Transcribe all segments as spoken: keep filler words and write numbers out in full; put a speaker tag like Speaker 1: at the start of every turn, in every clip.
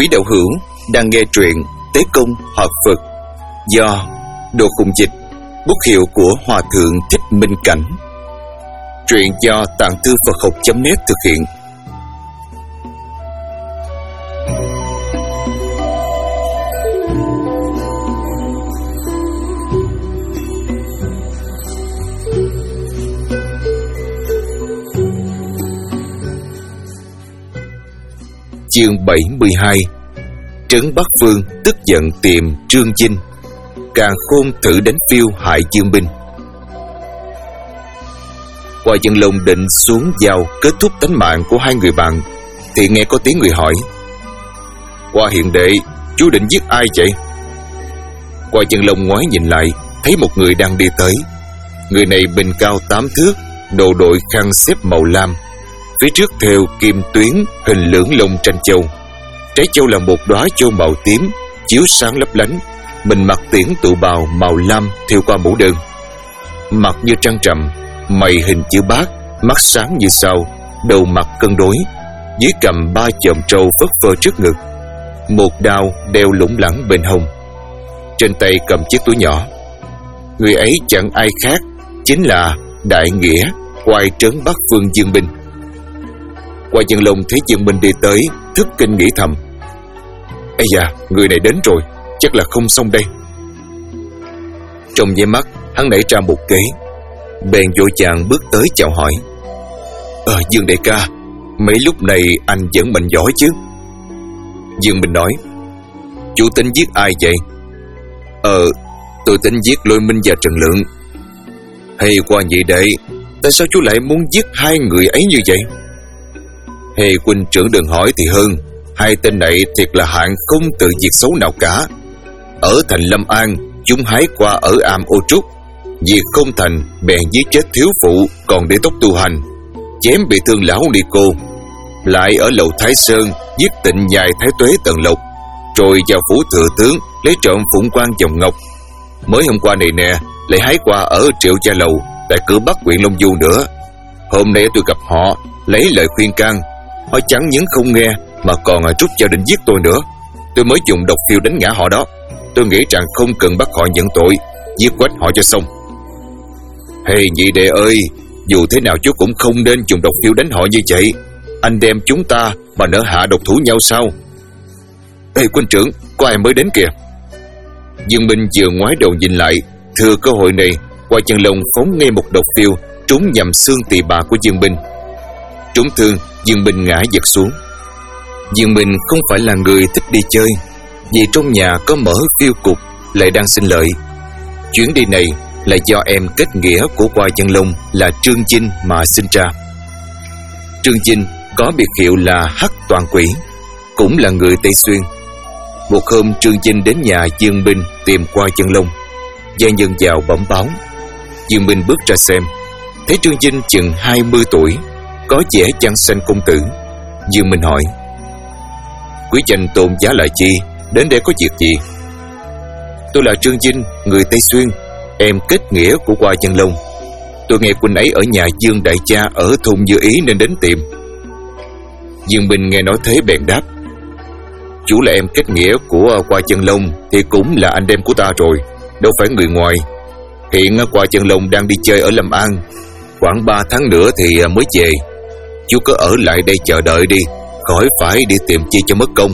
Speaker 1: Quý đạo hữu đang nghe truyện Tế Công Hợp Phật do Đồ Khùng Dịch, bút hiệu của Hòa Thượng Thích Minh Cảnh. Truyện do Tạng Thư Phật Học chấm net thực hiện. Chương bảy mươi hai. Trấn Bắc Vương tức giận tìm Trương Chinh, Càn Khôn thử đánh phiêu hại Dương Binh. Qua Dân Long định xuống dao kết thúc tánh mạng của hai người bạn thì nghe có tiếng người hỏi: Qua hiền đệ, chú định giết ai vậy? Qua Dân Long ngoái nhìn lại, thấy một người đang đi tới. Người này bình cao tám thước, đồ đội khăn xếp màu lam, phía trước thêu kim tuyến hình lưỡng lông tranh châu. Trái châu là một đóa châu màu tím chiếu sáng lấp lánh. Mình mặc tiễn tụ bào màu lam thêu qua mũ đơn, mặt như trăng trầm, mày hình chữ bát, mắt sáng như sao, đầu mặt cân đối, dưới cầm ba chòm trâu phất phơ trước ngực, một đao đeo lủng lẳng bên hông, trên tay cầm chiếc túi nhỏ. Người ấy chẳng ai khác chính là Đại Nghĩa, Oai Trấn Bắc Vương Dương Binh. Qua Dân Long thấy Dương Binh đi tới, thức kinh nghĩ thầm: Ây da, người này đến rồi, chắc là không xong đây. Trong nháy mắt, hắn nảy ra một kế, bèn vội vàng bước tới chào hỏi: Ờ, Dương đại ca, mấy lúc này anh vẫn mạnh giỏi chứ? Dương Binh nói: Chú tính giết ai vậy? Ờ, tôi tính giết Lôi Minh và Trần Lượng. Hay Qua nhị đệ, tại sao chú lại muốn giết hai người ấy như vậy? Hay huynh trưởng đừng hỏi thì hơn, hai tên này thiệt là hạng không tự việc xấu nào cả. Ở thành Lâm An, chúng hái qua ở am Ô Trúc, việc không thành bèn giết chết thiếu phụ còn để tóc tu hành, chém bị thương lão ni cô, lại ở lầu Thái Sơn giết Tịnh Nhai Thái Tuế Tần Lộc, rồi vào phủ thừa tướng lấy trộm phụng quan dòng ngọc. Mới hôm qua này nè, lại hái qua ở Triệu Gia Lầu tại cửa Bắc huyện Long Du nữa. Hôm nay tôi gặp họ, lấy lời khuyên can, họ chẳng những không nghe mà còn rút dao định giết tôi nữa. Tôi mới dùng độc phiêu đánh ngã họ đó. Tôi nghĩ rằng không cần bắt họ nhận tội, giết quách họ cho xong. Hey nhị đệ ơi, dù thế nào chú cũng không nên dùng độc phiêu đánh họ như vậy. Anh đem chúng ta mà nỡ hạ độc thủ nhau sao? Ê quân trưởng, có ai mới đến kìa. Dương Minh vừa ngoái đầu nhìn lại, thừa cơ hội này, Qua Chân Long phóng ngay một độc phiêu trúng nhằm xương tỳ bà của Dương Minh. Trúng thương, Dương Minh ngã giật xuống. Dương Minh không phải là người thích đi chơi, vì trong nhà có mở phiêu cục lại đang xin lợi. Chuyến đi này là do em kết nghĩa của Qua Chân Long là Trương Chinh mà sinh ra. Trương Chinh có biệt hiệu là Hắc Toàn Quỷ, cũng là người Tây Xuyên. Một hôm Trương Chinh đến nhà Dương Minh tìm Qua Chân Long. Gia nhân vào bẩm báo. Dương Minh bước ra xem, thấy Trương Chinh chừng hai mươi tuổi, có vẻ chăn xanh công tử. Dương Minh hỏi: Quý danh tôn giá là chi, đến đây có việc gì? Tôi là Trương Chinh, người Tây Xuyên, em kết nghĩa của Qua Chân Long. Tôi nghe huynh ấy ở nhà Dương đại cha ở thôn Như Ý nên đến tìm. Dương Minh nghe nói thế bèn đáp: Chú là em kết nghĩa của Qua Chân Long thì cũng là anh em của ta rồi, đâu phải người ngoài. Hiện Qua Chân Long đang đi chơi ở Lâm An, khoảng ba tháng nữa thì mới về. Chú cứ ở lại đây chờ đợi đi, khỏi phải đi tìm chi cho mất công.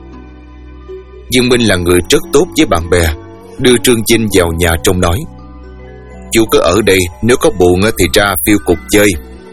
Speaker 1: Dương Minh là người rất tốt với bạn bè, đưa Trương Chinh vào nhà trông nói: Chú cứ ở đây, nếu có buồn thì ra phiêu cục chơi.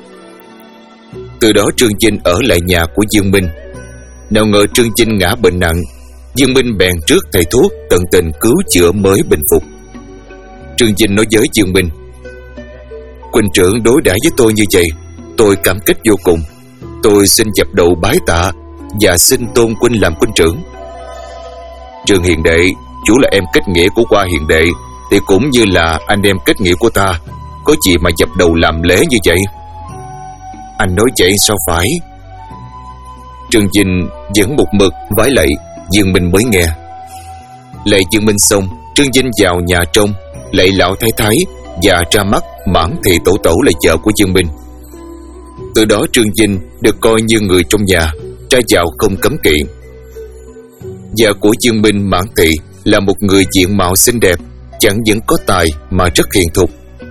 Speaker 1: Từ đó Trương Chinh ở lại nhà của Dương Minh. Nào ngờ Trương Chinh ngã bệnh nặng, Dương Minh bèn trước thầy thuốc tận tình cứu chữa mới bình phục. Trương Chinh nói với Dương Minh: Huynh trưởng đối đãi với tôi như vậy, tôi cảm kích vô cùng. Tôi xin dập đầu bái tạ và xin tôn huynh làm huynh trưởng. Trương hiền đệ, chú là em kết nghĩa của Qua hiền đệ thì cũng như là anh em kết nghĩa của ta, có gì mà dập đầu làm lễ như vậy? Anh nói vậy sao phải? Trương Chinh vẫn một mực vái lạy. Dương Minh mới nghe. Lạy Dương Minh xong, Trương Chinh vào nhà trong lạy lão thái thái và ra mắt Mãn Thị tổ tổ là vợ của Dương Minh. Từ đó Trương Chinh được coi như người trong nhà, ra vào không cấm kỵ. Vợ của Dương Minh Mãn Thị là một người diện mạo xinh đẹp, chẳng những có tài mà rất hiền thục.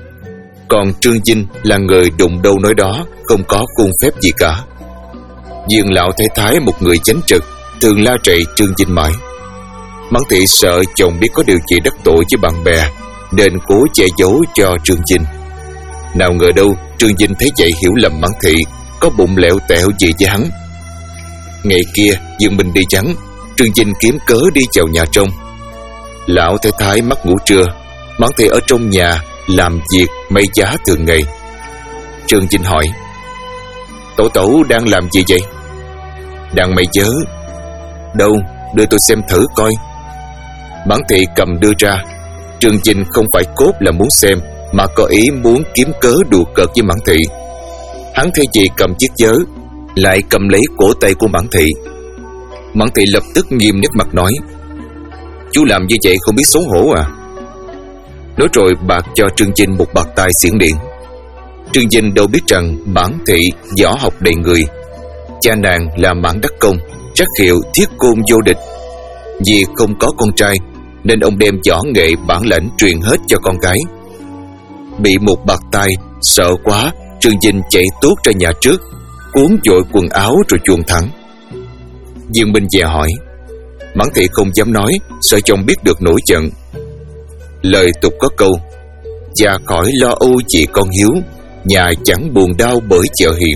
Speaker 1: Còn Trương Vinh là người đụng đâu nói đó, không có khuôn phép gì cả. Dương lão thái thái một người chánh trực, thường la rầy Trương Vinh mãi. Mãn Thị sợ chồng biết có điều gì đắc tội với bạn bè, nên cố che giấu cho Trương Vinh. Nào ngờ đâu Trương Vinh thấy vậy hiểu lầm Mãn Thị có bụng lẹo tẹo gì với hắn. Ngày kia Dương Minh đi vắng, Trương Vinh kiếm cớ đi vào nhà trong. Lão thái thái mắc ngủ trưa, Mãn Thị ở trong nhà làm việc may giá thường ngày. Trương Vinh hỏi: Tổ tổ đang làm gì vậy? Đang may vớ. Đâu, đưa tôi xem thử coi. Mãn Thị cầm đưa ra. Trương Vinh không phải cốt là muốn xem, mà có ý muốn kiếm cớ đùa cợt với Mãn Thị. Hắn thay vì cầm chiếc vớ, lại cầm lấy cổ tay của Mãn Thị. Mãn Thị lập tức nghiêm nét mặt nói: Chú làm như vậy không biết xấu hổ à? Nói rồi bạc cho Trương Vinh một bạt tai xiển điện. Trương Vinh đâu biết rằng Mãn Thị võ học đầy người. Cha nàng là Mãn Đắc Công, trắc hiệu thiết côn vô địch. Vì không có con trai nên ông đem võ nghệ bản lãnh truyền hết cho con gái. Bị một bạt tai, sợ quá, Trương Vinh chạy tuốt ra nhà trước, cuốn vội quần áo rồi chuồn thẳng. Dương Minh dè hỏi. Mãn Thị không dám nói, sợ chồng biết được nổi giận. Lời tục có câu: Cha khỏi lo âu vì con hiếu, nhà chẳng buồn đau bởi vợ hiền.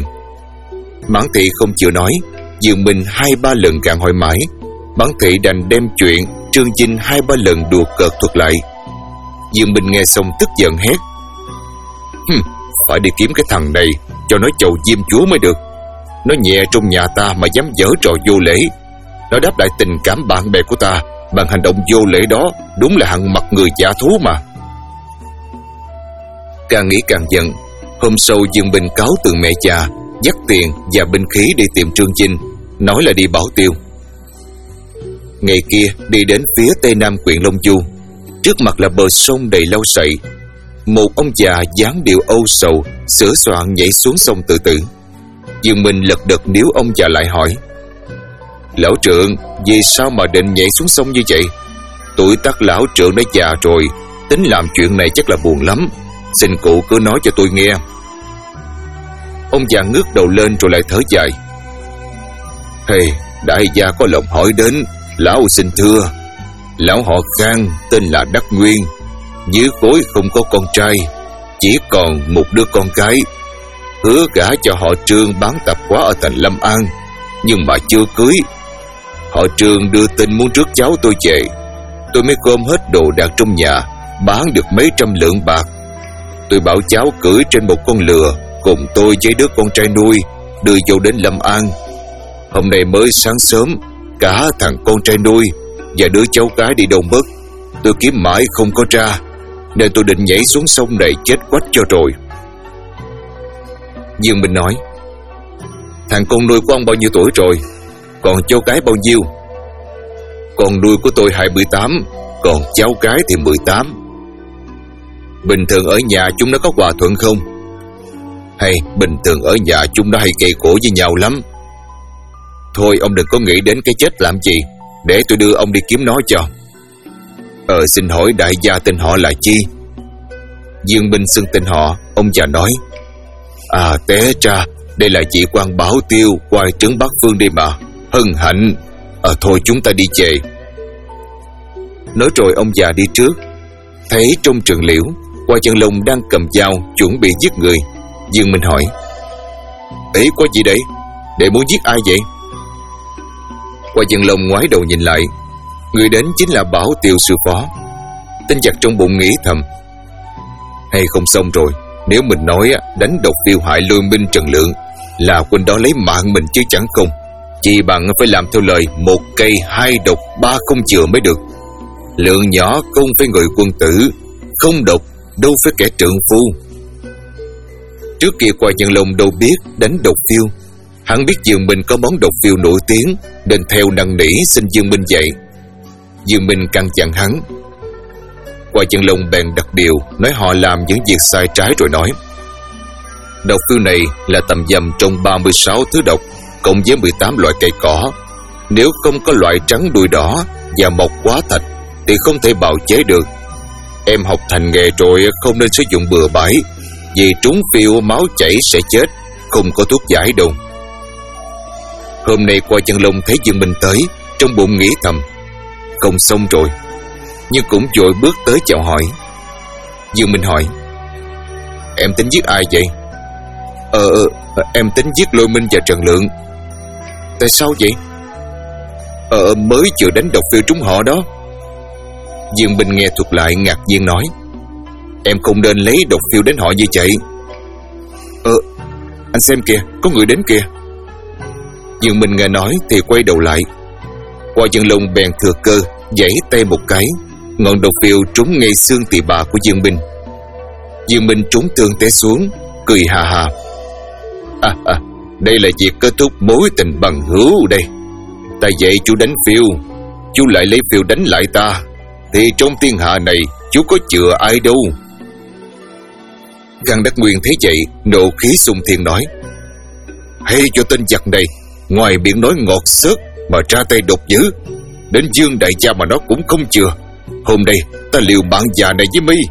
Speaker 1: Mãn Thị không chịu nói. Dương Minh hai ba lần gạn hỏi mãi, Mãn Thị đành đem chuyện Trương Vinh hai ba lần đùa cợt thuật lại. Dương Minh nghe xong tức giận hét: Hừm, phải đi kiếm cái thằng này cho nó chầu diêm chúa mới được. Nó nhẹ trong nhà ta mà dám giở trò vô lễ. Nó đáp lại tình cảm bạn bè của ta bằng hành động vô lễ đó, đúng là hạng mặt người giả thú mà. Càng nghĩ càng giận. Hôm sau Dương Minh cáo từ mẹ già, dắt tiền và binh khí đi tìm Trương Vinh, nói là đi bảo tiêu. Ngày kia đi đến phía tây nam huyện Long Du, trước mặt là bờ sông đầy lau sậy. Một ông già dáng điệu âu sầu sửa soạn nhảy xuống sông tự tử. Dương Minh lật đật níu ông già lại hỏi: Lão trượng, vì sao mà định nhảy xuống sông như vậy? Tuổi tác lão trượng đã già rồi, tính làm chuyện này chắc là buồn lắm. Xin cụ cứ nói cho tôi nghe. Ông già ngước đầu lên rồi lại thở dài: Hey, đại gia có lòng hỏi đến, lão xin thưa. Lão họ Khang tên là Đắc Nguyên, dưới khối không có con trai, chỉ còn một đứa con gái. Hứa gả cho họ Trương bán tạp hóa ở thành Lâm An, nhưng mà chưa cưới. Họ Trương đưa tin muốn rước cháu tôi về. Tôi mới gom hết đồ đạc trong nhà, bán được mấy trăm lượng bạc. Tôi bảo cháu cưỡi trên một con lừa cùng tôi với đứa con trai nuôi đưa vô đến Lâm An. Hôm nay mới sáng sớm, cả thằng con trai nuôi và đứa cháu gái đi đâu mất. Tôi kiếm mãi không có ra, nên tôi định nhảy xuống sông này chết quách cho rồi. Dương Minh nói: Thằng con nuôi của ông bao nhiêu tuổi rồi? Còn cháu gái bao nhiêu? Con nuôi của tôi hai mươi tám, còn cháu gái thì mười tám. Bình thường ở nhà chúng nó có hòa thuận không? Hay bình thường ở nhà chúng nó hay gây khổ với nhau lắm. Thôi ông đừng có nghĩ đến cái chết làm gì, để tôi đưa ông đi kiếm nó cho. Ờ xin hỏi đại gia tên họ là chi? Dương Minh xưng tên họ. Ông già nói: À té ra đây là chị quan Bảo Tiêu, quai trấn Bắc Phương đi mà. Hân hạnh. Ờ thôi chúng ta đi về. Nói rồi ông già đi trước. Thấy trong trường liễu, Hoa Chân Long đang cầm dao chuẩn bị giết người. Dương Minh hỏi: Ấy có gì đấy? Để muốn giết ai vậy? Hoa Chân Long ngoái đầu nhìn lại. Người đến chính là Bảo Tiêu sư phó. Tên giặc trong bụng nghĩ thầm: Hay không xong rồi. Nếu mình nói đánh độc tiêu hại Lôi Minh Trần Lượng, là quân đó lấy mạng mình chứ chẳng không. Chỉ bằng phải làm theo lời một cây hai độc ba không chừa mới được. Lượng nhỏ không phải người quân tử, không độc đâu phải kẻ trượng phu. Trước kia Hoa Chân Long đâu biết đánh độc phiêu. Hắn biết Dương Minh có món độc phiêu nổi tiếng, nên theo năn nỉ xin Dương Minh dạy. Dương Minh căn dặn hắn. Hoa Chân Long bèn đặt điều, nói họ làm những việc sai trái rồi nói: Độc phiêu này là tầm dầm trong ba mươi sáu thứ độc, cộng với mười tám loại cây cỏ. Nếu không có loại trắng đuôi đỏ và mọc quá thạch thì không thể bào chế được. Em học thành nghề rồi không nên sử dụng bừa bãi, vì trúng phiêu máu chảy sẽ chết, không có thuốc giải đâu. Hôm nay qua chân lông thấy Dương Minh tới, trong bụng nghĩ thầm không xong rồi, nhưng cũng vội bước tới chào hỏi. Dương Minh hỏi: Em tính giết ai vậy? Ờ, em tính giết Lôi Minh và Trần Lượng. Tại sao vậy? Ờ, mới vừa đánh độc phiêu trúng họ đó. Dương Minh nghe thuật lại ngạc nhiên nói: Em không nên lấy độc phiêu đến họ như vậy. Ờ, anh xem kìa, có người đến kìa. Dương Minh nghe nói thì quay đầu lại. Qua chân lông bèn thừa cơ giãy tay một cái, ngọn độc phiêu trúng ngay xương tỳ bà của Dương Minh. Dương Minh trúng thương té xuống, cười hà hà. À, à, đây là việc kết thúc mối tình bằng hữu đây. Ta dạy chú đánh phiêu, chú lại lấy phiêu đánh lại ta, thì trong thiên hạ này chú có chừa ai đâu. Khang Đắc Nguyên thấy vậy, nộ khí xung thiên nói: Hay cho tên giặc này, ngoài miệng nói ngọt xớt mà ra tay độc dữ, đến Dương đại cha mà nó cũng không chừa. Hôm nay ta liều mạng già này với mi.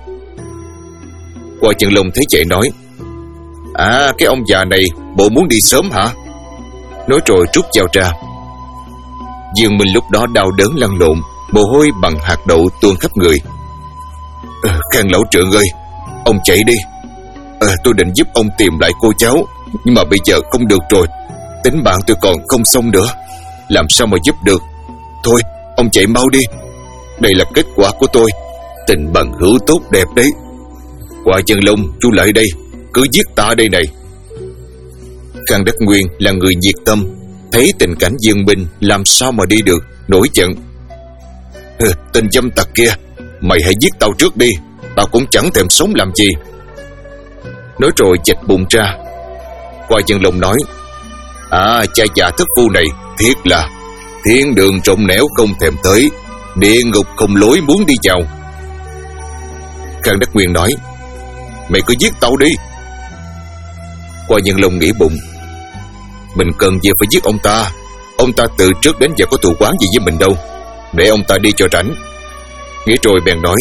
Speaker 1: Qua chân lông thấy vậy nói: À, cái ông già này bộ muốn đi sớm hả? Nói rồi rút dao ra. Dương Minh lúc đó đau đớn lăn lộn, mồ hôi bằng hạt đậu tuôn khắp người. à, Khang lão trưởng ơi, ông chạy đi. à, Tôi định giúp ông tìm lại cô cháu, nhưng mà bây giờ không được rồi. Tính mạng tôi còn không xong nữa, làm sao mà giúp được. Thôi, ông chạy mau đi. Đây là kết quả của tôi. Tình bằng hữu tốt đẹp đấy. Qua chân lông, chú lại đây, cứ giết ta đây này. Khang Đắc Nguyên là người nhiệt tâm, thấy tình cảnh Dương Minh làm sao mà đi được, nổi giận. Hừ, tên dâm tặc kia, mày hãy giết tao trước đi, tao cũng chẳng thèm sống làm gì. Nói rồi chạch bụng ra. Qua chân lông nói: À, cha già thất phu này thiệt là thiên đường rộng nẻo không thèm tới, địa ngục không lối muốn đi vào. Khang Đắc Nguyên nói: Mày cứ giết tao đi. Qua Nhân Long nghĩ bụng: Mình cần gì phải giết ông ta? Ông ta từ trước đến giờ có thù oán gì với mình đâu, để ông ta đi cho rảnh. Nghĩ rồi bèn nói: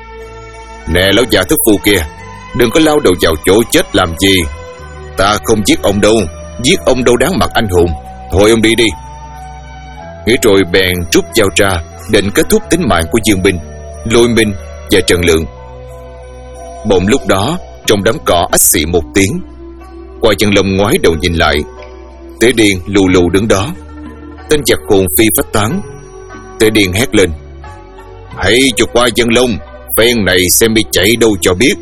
Speaker 1: Nè lão già thất phu kia, đừng có lao đầu vào chỗ chết làm gì. Ta không giết ông đâu, giết ông đâu đáng mặt anh hùng. Thôi ông đi đi. Nghĩ rồi bèn rút dao ra, định kết thúc tính mạng của Dương Minh, Lôi Minh và Trần Lượng. Bỗng lúc đó trong đám cỏ ách xị một tiếng. Qua Chân Long ngoái đầu nhìn lại, Tế Điền lù lù đứng đó. Tên giặc hồn phi phách tán. Tế Điền hét lên: Hãy cho Qua Chân Long, phen này xem đi chạy đâu cho biết.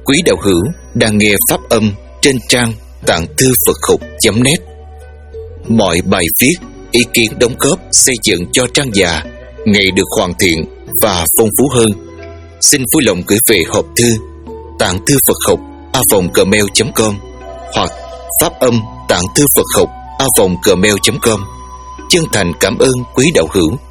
Speaker 1: Quý đạo hữu đang nghe pháp âm trên trang tạng thư Phật học chấm net. Mọi bài viết, ý kiến đóng góp xây dựng cho trang già ngày được hoàn thiện và phong phú hơn. Xin vui lòng gửi về hộp thư tạng thư Phật học a vòng gmail chấm com hoặc pháp âm tạng thư Phật học a vòng gmail chấm com. Chân thành cảm ơn quý đạo hữu.